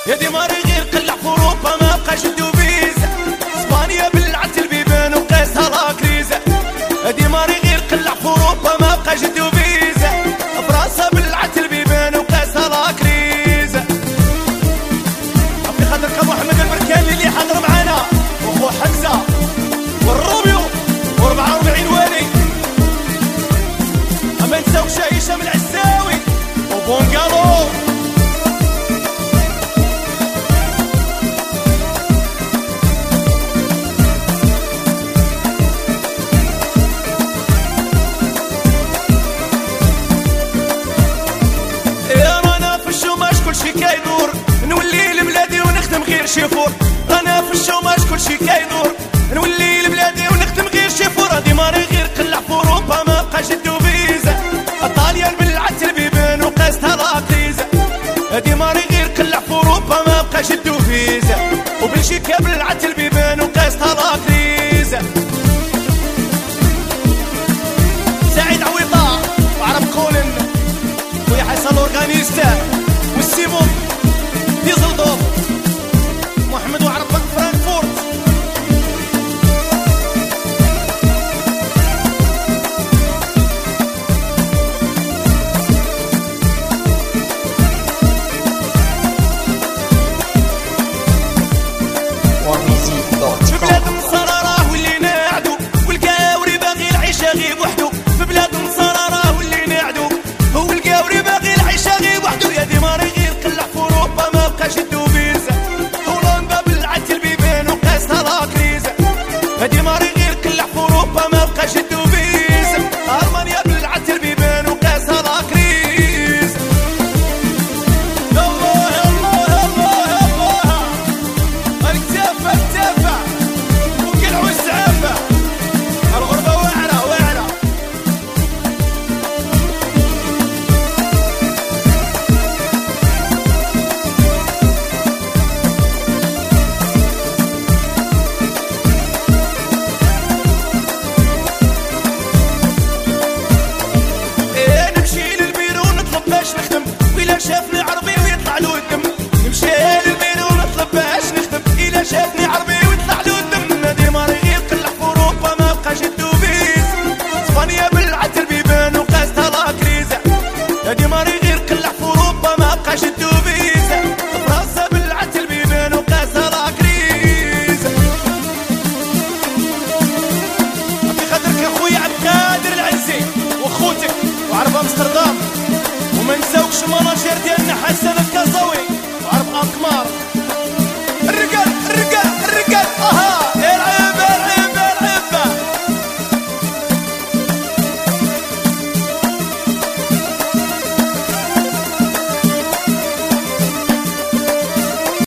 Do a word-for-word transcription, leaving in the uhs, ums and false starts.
يا دي ماري غير قلع في اوروبا ما بقاش يدو فيزا. اسبانيا بلعت البيبان وقاسها لا كريزه. يا دي ماري غير قلع في اوروبا ما بقاش يدو فيزا. فرنسا بلعت البيبان وقاسها لا كريزه. في خاطرك ابو احمد البركاني اللي حاضر معانا واخو حمزه والروبيو واربعة واربعين والي. ما نساوش هشام العساوي وبونغالو. كلشي كيدور نولي لبلادي ونخدم غير شيفور. رانا في الشوماج كلشي كيدور نولي لبلادي ونخدم غير شيفور. هادي ماري غير قلع في اوروبا ما بقاش يدو فيزا. ايطاليا بلعت البيبان وقاستها لا كريزه. هادي ماري غير قلع في اوروبا ما بقاش يدو فيزا. وبلجيكا بلعت البيبان وقاستها لا كريزه. سعيد عويطه وعرب قولن ويا حسن الاورغانيستا.